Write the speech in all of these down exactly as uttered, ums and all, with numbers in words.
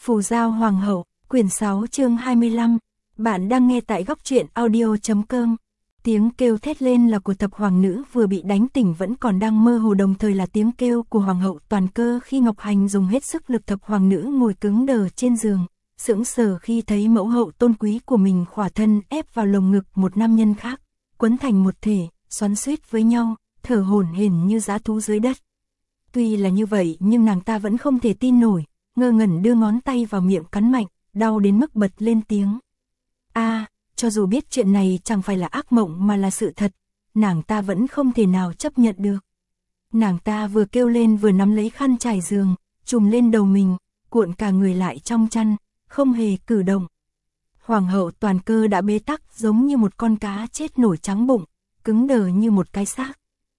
Phù Giao Hoàng hậu, quyển sáu chương hai mươi lăm. Bạn đang nghe tại góc truyện audio chấm com. Tiếng kêu thét lên là của thập hoàng nữ vừa bị đánh tỉnh vẫn còn đang mơ hồ, đồng thời là tiếng kêu của hoàng hậu Toàn Cơ khi Ngọc Hành dùng hết sức lực. Thập hoàng nữ ngồi cứng đờ trên giường, sững sờ khi thấy mẫu hậu tôn quý của mình khỏa thân ép vào lồng ngực một nam nhân khác, quấn thành một thể, xoắn xuýt với nhau, thở hổn hển như dã thú dưới đất. Tuy là như vậy nhưng nàng ta vẫn không thể tin nổi, ngơ ngẩn đưa ngón tay vào miệng cắn mạnh, đau đến mức bật lên tiếng. A, à, cho dù biết chuyện này chẳng phải là ác mộng mà là sự thật, nàng ta vẫn không thể nào chấp nhận được. Nàng ta vừa kêu lên vừa nắm lấy khăn trải giường, trùm lên đầu mình, cuộn cả người lại trong chăn, không hề cử động. Hoàng hậu Toàn Cơ đã bế tắc giống như một con cá chết nổi trắng bụng, cứng đờ như một cái xác.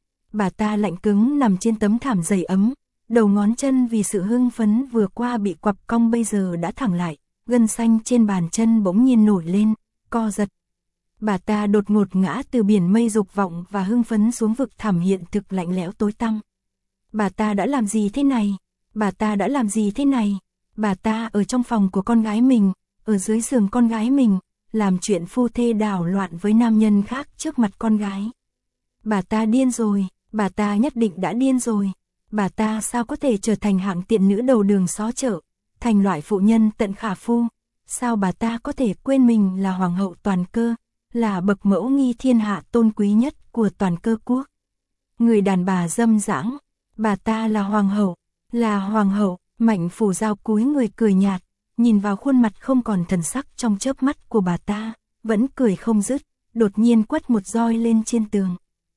Bà ta lạnh cứng nằm trên tấm thảm dày ấm, đầu ngón chân vì sự hưng phấn vừa qua bị quặp cong bây giờ đã thẳng lại, gân xanh trên bàn chân bỗng nhiên nổi lên, co giật. Bà ta đột ngột ngã từ biển mây dục vọng và hưng phấn xuống vực thẳm hiện thực lạnh lẽo tối tăm. Bà ta đã làm gì thế này? Bà ta đã làm gì thế này? Bà ta ở trong phòng của con gái mình, ở dưới giường con gái mình, làm chuyện phu thê đảo loạn với nam nhân khác trước mặt con gái. Bà ta điên rồi, bà ta nhất định đã điên rồi. Bà ta sao có thể trở thành hạng tiện nữ đầu đường xó chợ, thành loại phụ nhân tận khả phu? Sao bà ta có thể quên mình là hoàng hậu Toàn Cơ, là bậc mẫu nghi thiên hạ tôn quý nhất của Toàn Cơ quốc? Người đàn bà dâm dãng, bà ta là hoàng hậu, là hoàng hậu. Mạnh Phù Giao cúi người cười nhạt, nhìn vào khuôn mặt không còn thần sắc trong chớp mắt của bà ta, vẫn cười không dứt, đột nhiên quất một roi lên trên tường.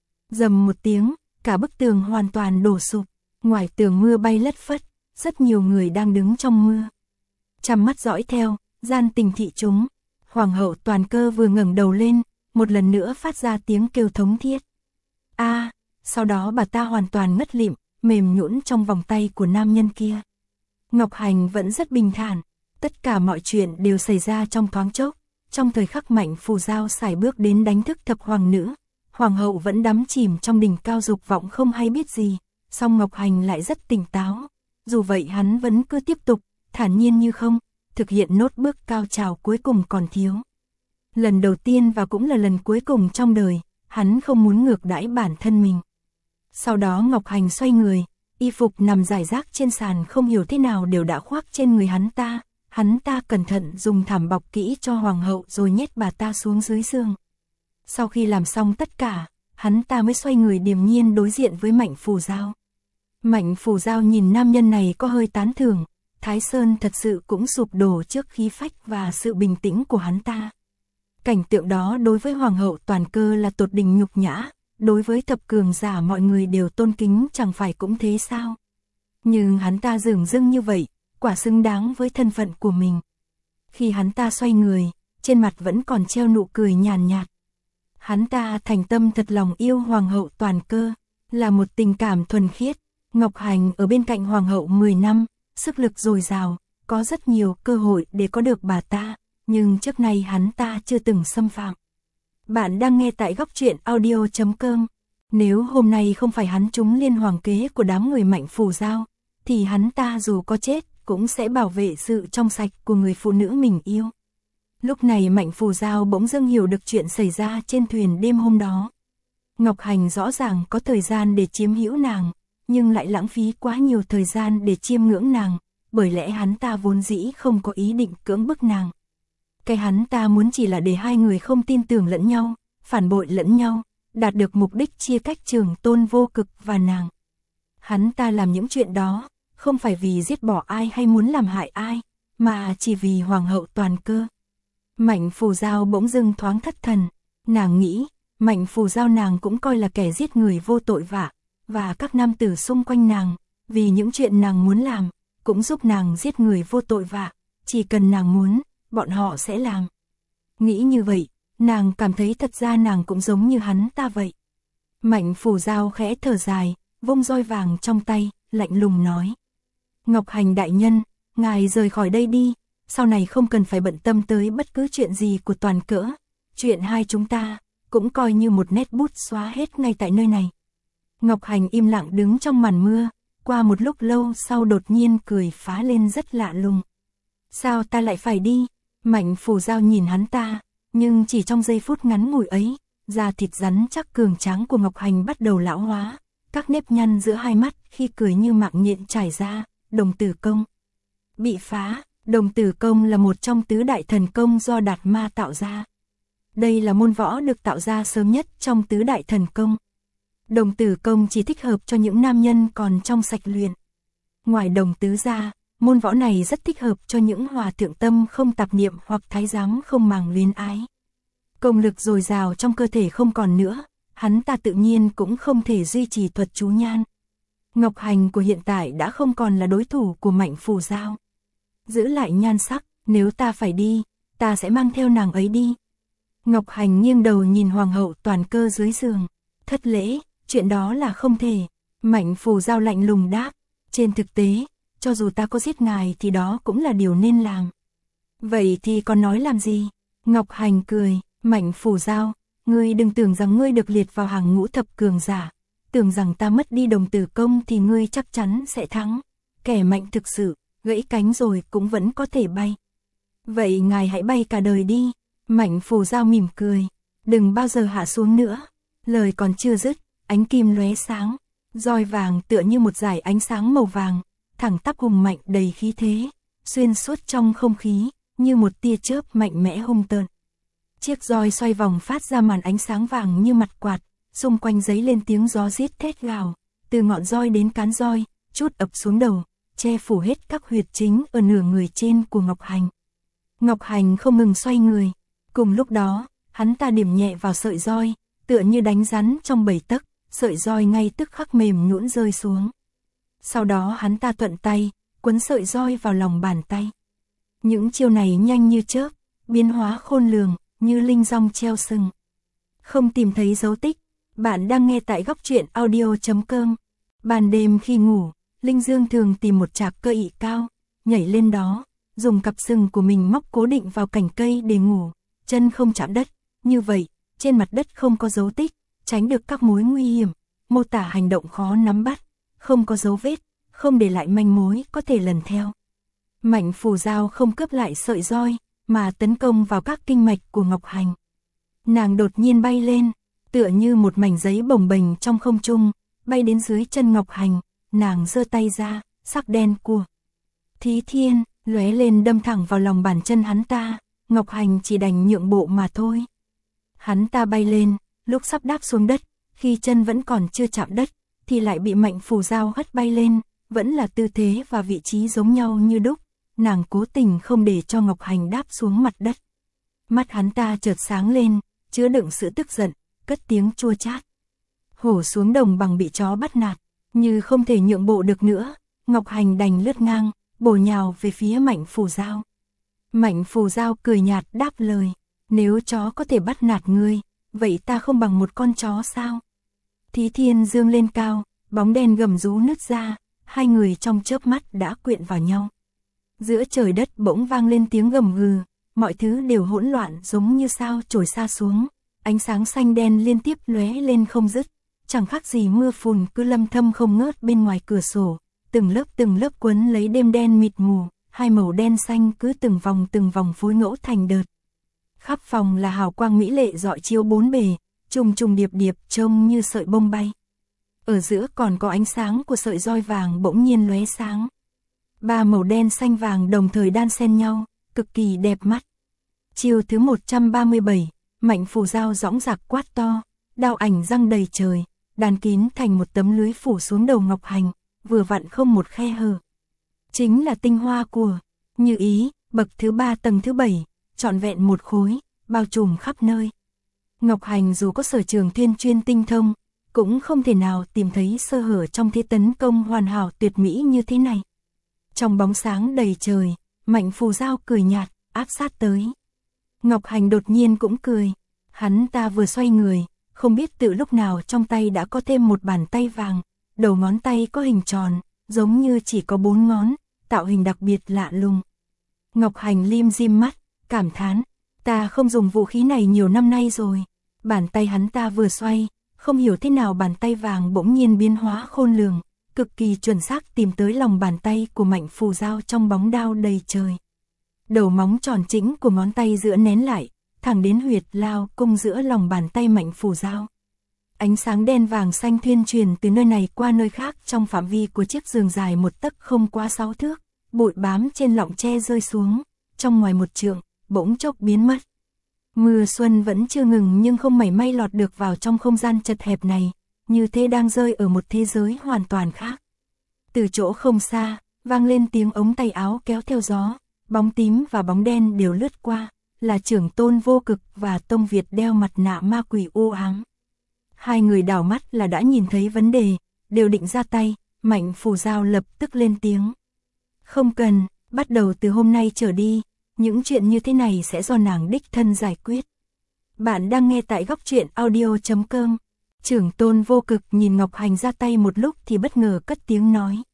Rầm một tiếng, cả bức tường hoàn toàn đổ sụp, ngoài tường mưa bay lất phất, rất nhiều người đang đứng trong mưa. Chăm mắt dõi theo, gian tình thị chúng. Hoàng hậu Toàn Cơ vừa ngẩng đầu lên, một lần nữa phát ra tiếng kêu thống thiết. A, à, sau đó bà ta hoàn toàn ngất lịm, mềm nhũn trong vòng tay của nam nhân kia. Ngọc Hành vẫn rất bình thản, tất cả mọi chuyện đều xảy ra trong thoáng chốc. Trong thời khắc Mạnh Phù Giao sải bước đến đánh thức thập hoàng nữ, hoàng hậu vẫn đắm chìm trong đỉnh cao dục vọng không hay biết gì, song Ngọc Hành lại rất tỉnh táo. Dù vậy hắn vẫn cứ tiếp tục, thản nhiên như không, thực hiện nốt bước cao trào cuối cùng còn thiếu. Lần đầu tiên và cũng là lần cuối cùng trong đời, hắn không muốn ngược đãi bản thân mình. Sau đó Ngọc Hành xoay người, y phục nằm rải rác trên sàn không hiểu thế nào đều đã khoác trên người hắn ta. Hắn ta cẩn thận dùng thảm bọc kỹ cho hoàng hậu rồi nhét bà ta xuống dưới giường. Sau khi làm xong tất cả, hắn ta mới xoay người điềm nhiên đối diện với Mạnh Phù Giao. Mạnh Phù Giao nhìn nam nhân này có hơi tán thưởng, Thái Sơn thật sự cũng sụp đổ trước khí phách và sự bình tĩnh của hắn ta. Cảnh tượng đó đối với hoàng hậu Toàn Cơ là tột đỉnh nhục nhã, đối với thập cường giả mọi người đều tôn kính chẳng phải cũng thế sao? Nhưng hắn ta dửng dưng như vậy, quả xứng đáng với thân phận của mình. Khi hắn ta xoay người, trên mặt vẫn còn treo nụ cười nhàn nhạt. Hắn ta thành tâm thật lòng yêu hoàng hậu Toàn Cơ, là một tình cảm thuần khiết. Ngọc Hành ở bên cạnh hoàng hậu mười năm, sức lực dồi dào, có rất nhiều cơ hội để có được bà ta, nhưng trước nay hắn ta chưa từng xâm phạm. Bạn đang nghe tại góc truyện audio chấm com. Nếu hôm nay không phải hắn trúng liên hoàng kế của đám người Mạnh Phù Giao, thì hắn ta dù có chết cũng sẽ bảo vệ sự trong sạch của người phụ nữ mình yêu. Lúc này Mạnh Phù Giao bỗng dưng hiểu được chuyện xảy ra trên thuyền đêm hôm đó. Ngọc Hành rõ ràng có thời gian để chiếm hữu nàng, nhưng lại lãng phí quá nhiều thời gian để chiêm ngưỡng nàng, bởi lẽ hắn ta vốn dĩ không có ý định cưỡng bức nàng. Cái hắn ta muốn chỉ là để hai người không tin tưởng lẫn nhau, phản bội lẫn nhau, đạt được mục đích chia cách Trường Tôn Vô Cực và nàng. Hắn ta làm những chuyện đó, không phải vì giết bỏ ai hay muốn làm hại ai, mà chỉ vì hoàng hậu Toàn Cơ. Mạnh Phù Giao bỗng dưng thoáng thất thần, nàng nghĩ, Mạnh Phù Giao nàng cũng coi là kẻ giết người vô tội vạ, và các nam tử xung quanh nàng, vì những chuyện nàng muốn làm, cũng giúp nàng giết người vô tội vạ, chỉ cần nàng muốn, bọn họ sẽ làm. Nghĩ như vậy, nàng cảm thấy thật ra nàng cũng giống như hắn ta vậy. Mạnh Phù Giao khẽ thở dài, vung roi vàng trong tay, lạnh lùng nói. Ngọc Hành đại nhân, ngài rời khỏi đây đi, sau này không cần phải bận tâm tới bất cứ chuyện gì của Toàn Cỡ. Chuyện hai chúng ta, cũng coi như một nét bút xóa hết ngay tại nơi này. Ngọc Hành im lặng đứng trong màn mưa, qua một lúc lâu sau đột nhiên cười phá lên rất lạ lùng. Sao ta lại phải đi? Mạnh Phù Giao nhìn hắn ta, nhưng chỉ trong giây phút ngắn ngủi ấy, da thịt rắn chắc cường tráng của Ngọc Hành bắt đầu lão hóa, các nếp nhăn giữa hai mắt khi cười như mạng nhện trải ra. Đồng tử công bị phá. Đồng tử công là một trong tứ đại thần công do Đạt Ma tạo ra. Đây là môn võ được tạo ra sớm nhất trong tứ đại thần công. Đồng tử công chỉ thích hợp cho những nam nhân còn trong sạch luyện. Ngoài đồng tứ ra, môn võ này rất thích hợp cho những hòa thượng tâm không tạp niệm hoặc thái giám không màng luyến ái. Công lực dồi dào trong cơ thể không còn nữa, hắn ta tự nhiên cũng không thể duy trì thuật chú nhan. Ngọc Hành của hiện tại đã không còn là đối thủ của Mạnh Phù Giao. Giữ lại nhan sắc, nếu ta phải đi, ta sẽ mang theo nàng ấy đi. Ngọc Hành nghiêng đầu nhìn hoàng hậu toàn cơ dưới giường. Thất lễ, chuyện đó là không thể. Mạnh Phù Giao lạnh lùng đáp. Trên thực tế, cho dù ta có giết ngài thì đó cũng là điều nên làm. Vậy thì còn nói làm gì? Ngọc Hành cười. Mạnh Phù Giao, ngươi đừng tưởng rằng ngươi được liệt vào hàng ngũ thập cường giả. Tưởng rằng ta mất đi đồng tử công thì ngươi chắc chắn sẽ thắng. Kẻ mạnh thực sự, gãy cánh rồi cũng vẫn có thể bay. Vậy ngài hãy bay cả đời đi. Mạnh Phù Giao mỉm cười. Đừng bao giờ hạ xuống nữa. Lời còn chưa dứt, ánh kim lóe sáng. Roi vàng tựa như một dải ánh sáng màu vàng, thẳng tắp hùng mạnh đầy khí thế, xuyên suốt trong không khí, như một tia chớp mạnh mẽ hung tợn. Chiếc roi xoay vòng phát ra màn ánh sáng vàng như mặt quạt, xung quanh giấy lên tiếng gió rít thét gào, từ ngọn roi đến cán roi, chút ập xuống đầu, che phủ hết các huyệt chính ở nửa người trên của Ngọc Hành. Ngọc Hành không ngừng xoay người, cùng lúc đó, hắn ta điểm nhẹ vào sợi roi, tựa như đánh rắn trong bầy tấc, sợi roi ngay tức khắc mềm nhũn rơi xuống. Sau đó hắn ta thuận tay, quấn sợi roi vào lòng bàn tay. Những chiêu này nhanh như chớp, biến hóa khôn lường, như linh rong treo sừng. Không tìm thấy dấu tích. Bạn đang nghe tại góc truyện audio chấm com. Ban đêm khi ngủ, Linh Dương thường tìm một trạc cơ ị cao, nhảy lên đó, dùng cặp sừng của mình móc cố định vào cành cây để ngủ, chân không chạm đất. Như vậy, trên mặt đất không có dấu tích, tránh được các mối nguy hiểm, mô tả hành động khó nắm bắt, không có dấu vết, không để lại manh mối có thể lần theo. Mạnh Phù Giao không cướp lại sợi roi, mà tấn công vào các kinh mạch của Ngọc Hành. Nàng đột nhiên bay lên, tựa như một mảnh giấy bồng bềnh trong không trung, bay đến dưới chân Ngọc Hành, nàng giơ tay ra, sắc đen của Thí Thiên lóe lên đâm thẳng vào lòng bàn chân hắn ta, Ngọc Hành chỉ đành nhượng bộ mà thôi. Hắn ta bay lên, lúc sắp đáp xuống đất, khi chân vẫn còn chưa chạm đất, thì lại bị Mạnh Phù Giao hất bay lên, vẫn là tư thế và vị trí giống nhau như đúc, nàng cố tình không để cho Ngọc Hành đáp xuống mặt đất. Mắt hắn ta chợt sáng lên, chứa đựng sự tức giận, cất tiếng chua chát. Hổ xuống đồng bằng bị chó bắt nạt, như không thể nhượng bộ được nữa, Ngọc Hành đành lướt ngang, bổ nhào về phía Mạnh Phù Giao. Mạnh Phù Giao cười nhạt đáp lời, nếu chó có thể bắt nạt ngươi, vậy ta không bằng một con chó sao? Thí Thiên dương lên cao, bóng đen gầm rú nứt ra, hai người trong chớp mắt đã quyện vào nhau. Giữa trời đất bỗng vang lên tiếng gầm gừ, mọi thứ đều hỗn loạn giống như sao trồi xa xuống, ánh sáng xanh đen liên tiếp lóe lên không dứt, chẳng khác gì mưa phùn cứ lâm thâm không ngớt bên ngoài cửa sổ, từng lớp từng lớp quấn lấy đêm đen mịt mù, hai màu đen xanh cứ từng vòng từng vòng phối ngẫu thành đợt. Khắp phòng là hào quang mỹ lệ rọi chiếu bốn bề, trùng trùng điệp điệp trông như sợi bông bay. Ở giữa còn có ánh sáng của sợi roi vàng bỗng nhiên lóe sáng. Ba màu đen xanh vàng đồng thời đan xen nhau, cực kỳ đẹp mắt. Chiêu thứ một trăm ba mươi bảy, Mạnh Phù Giao dõng dạc quát to, đao ảnh răng đầy trời, đàn kín thành một tấm lưới phủ xuống đầu Ngọc Hành, vừa vặn không một khe hở. Chính là tinh hoa của Như Ý, bậc thứ ba tầng thứ bảy, trọn vẹn một khối, bao trùm khắp nơi. Ngọc Hành dù có sở trường thiên chuyên tinh thông, cũng không thể nào tìm thấy sơ hở trong thế tấn công hoàn hảo tuyệt mỹ như thế này. Trong bóng sáng đầy trời, Mạnh Phù Giao cười nhạt, áp sát tới. Ngọc Hành đột nhiên cũng cười, hắn ta vừa xoay người, không biết từ lúc nào trong tay đã có thêm một bàn tay vàng, đầu ngón tay có hình tròn, giống như chỉ có bốn ngón, tạo hình đặc biệt lạ lùng. Ngọc Hành lim dim mắt, cảm thán, ta không dùng vũ khí này nhiều năm nay rồi. Bàn tay hắn ta vừa xoay, không hiểu thế nào bàn tay vàng bỗng nhiên biến hóa khôn lường, cực kỳ chuẩn xác tìm tới lòng bàn tay của Mạnh Phù Giao trong bóng đao đầy trời. đầu móng tròn chỉnh của ngón tay giữa nén lại, thẳng đến huyệt lao cung giữa lòng bàn tay Mạnh Phủ Giao. Ánh sáng đen vàng xanh thuyên truyền từ nơi này qua nơi khác trong phạm vi của chiếc giường dài một tấc không quá sáu thước, bụi bám trên lọng tre rơi xuống, trong ngoài một trượng, bỗng chốc biến mất. Mưa xuân vẫn chưa ngừng nhưng không mảy may lọt được vào trong không gian chật hẹp này, như thế đang rơi ở một thế giới hoàn toàn khác. Từ chỗ không xa, vang lên tiếng ống tay áo kéo theo gió, bóng tím và bóng đen đều lướt qua, là Trưởng Tôn Vô Cực và Tông Việt đeo mặt nạ ma quỷ u ám. Hai người đảo mắt là đã nhìn thấy vấn đề, đều định ra tay, Mạnh Phủ Giao lập tức lên tiếng. Không cần, bắt đầu từ hôm nay trở đi, những chuyện như thế này sẽ do nàng đích thân giải quyết. Bạn đang nghe tại góc truyện audio chấm com. Trưởng Tôn Vô Cực nhìn Ngọc Hành ra tay một lúc thì bất ngờ cất tiếng nói.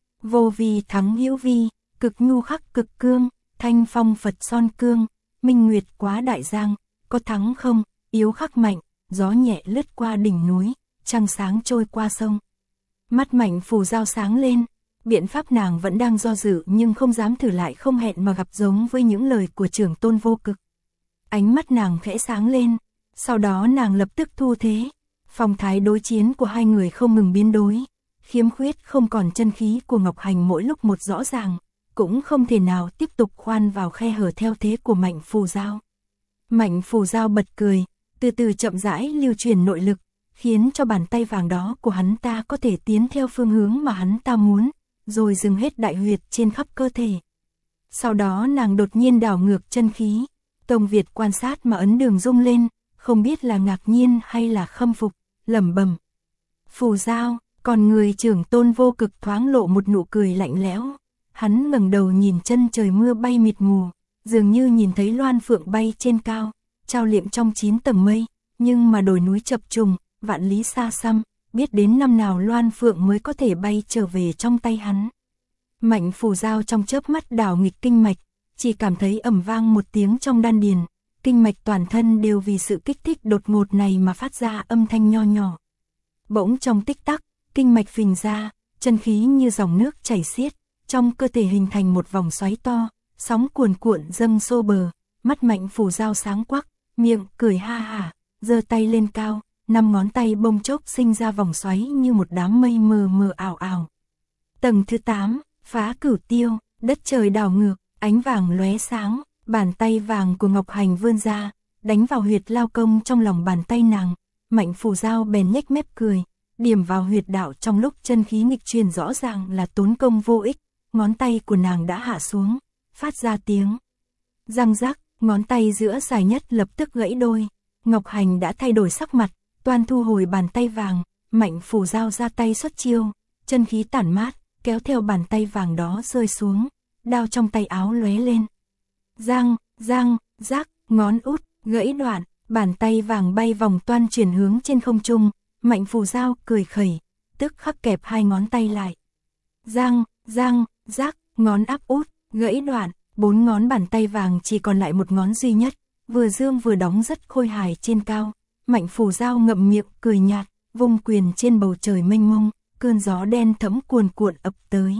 Vô vi thắng hữu vi, cực nhu khắc cực cương, thanh phong Phật son cương, minh nguyệt quá đại giang, có thắng không, yếu khắc mạnh, gió nhẹ lướt qua đỉnh núi, trăng sáng trôi qua sông. Mắt Mạnh Phủ Giao sáng lên, biện pháp nàng vẫn đang do dự nhưng không dám thử lại không hẹn mà gặp giống với những lời của Trưởng Tôn Vô Cực. Ánh mắt nàng khẽ sáng lên, sau đó nàng lập tức thu thế, phong thái đối chiến của hai người không ngừng biến đổi, khiếm khuyết không còn chân khí của Ngọc Hành mỗi lúc một rõ ràng, cũng không thể nào tiếp tục khoan vào khe hở theo thế của Mạnh Phủ Giao. Mạnh Phủ Giao bật cười, từ từ chậm rãi lưu truyền nội lực, khiến cho bàn tay vàng đó của hắn ta có thể tiến theo phương hướng mà hắn ta muốn, rồi dừng hết đại huyệt trên khắp cơ thể. Sau đó nàng đột nhiên đảo ngược chân khí, Tông Việt quan sát mà ấn đường rung lên, không biết là ngạc nhiên hay là khâm phục, lẩm bẩm. Phủ Giao, còn người Trưởng Tôn Vô Cực thoáng lộ một nụ cười lạnh lẽo. Hắn ngẩng đầu nhìn chân trời mưa bay mịt mù, dường như nhìn thấy loan phượng bay trên cao, trao liệm trong chín tầng mây, nhưng mà đồi núi chập trùng, vạn lý xa xăm, biết đến năm nào loan phượng mới có thể bay trở về trong tay hắn. Mạnh Phủ Giao trong chớp mắt đảo nghịch kinh mạch, chỉ cảm thấy ầm vang một tiếng trong đan điền, kinh mạch toàn thân đều vì sự kích thích đột ngột này mà phát ra âm thanh nho nhỏ. Bỗng trong tích tắc, kinh mạch phình ra, chân khí như dòng nước chảy xiết, trong cơ thể hình thành một vòng xoáy to, sóng cuồn cuộn dâng xô bờ, mắt Mạnh Phủ Giao sáng quắc, miệng cười ha hả, giơ tay lên cao, năm ngón tay bông chốc sinh ra vòng xoáy như một đám mây mờ mờ ảo ảo. Tầng thứ tám, phá cửu tiêu, đất trời đảo ngược, ánh vàng lóe sáng, bàn tay vàng của Ngọc Hành vươn ra, đánh vào huyệt lao công trong lòng bàn tay nàng. Mạnh Phủ Giao bèn nhếch mép cười, điểm vào huyệt đạo trong lúc chân khí nghịch truyền rõ ràng là tốn công vô ích, ngón tay của nàng đã hạ xuống, phát ra tiếng răng rắc, ngón tay giữa dài nhất lập tức gãy đôi. Ngọc Hành đã thay đổi sắc mặt, toan thu hồi bàn tay vàng, Mạnh Phủ Giao ra tay xuất chiêu, chân khí tản mát, kéo theo bàn tay vàng đó rơi xuống, đao trong tay áo lóe lên. Giang, giang, rắc, ngón út, gãy đoạn, bàn tay vàng bay vòng toan chuyển hướng trên không trung, Mạnh Phủ Giao cười khẩy, tức khắc kẹp hai ngón tay lại. Giang, giang, rắc, ngón áp út, gãy đoạn, bốn ngón bàn tay vàng chỉ còn lại một ngón duy nhất, vừa dương vừa đóng rất khôi hài trên cao. Mạnh Phủ Giao ngậm miệng cười nhạt, vung quyền trên bầu trời mênh mông, cơn gió đen thẫm cuồn cuộn ập tới.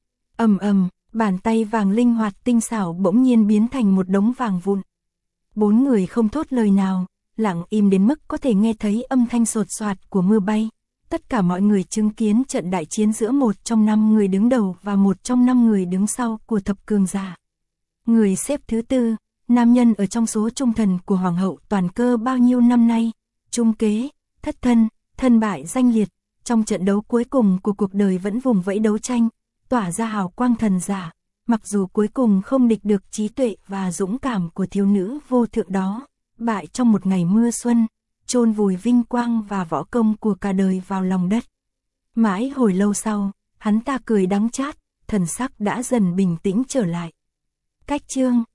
Ầm ầm, bàn tay vàng linh hoạt tinh xảo bỗng nhiên biến thành một đống vàng vụn. Bốn người không thốt lời nào, lặng im đến mức có thể nghe thấy âm thanh sột soạt của mưa bay. Tất cả mọi người chứng kiến trận đại chiến giữa một trong năm người đứng đầu và một trong năm người đứng sau của thập cường giả. Người xếp thứ tư, nam nhân ở trong số trung thần của Hoàng hậu Toàn Cơ bao nhiêu năm nay, trung kế, thất thân, thân bại danh liệt, trong trận đấu cuối cùng của cuộc đời vẫn vùng vẫy đấu tranh, tỏa ra hào quang thần giả, mặc dù cuối cùng không địch được trí tuệ và dũng cảm của thiếu nữ vô thượng đó, bại trong một ngày mưa xuân, chôn vùi vinh quang và võ công của cả đời vào lòng đất. Mãi hồi lâu sau, hắn ta cười đắng chát, thần sắc đã dần bình tĩnh trở lại. Cách chương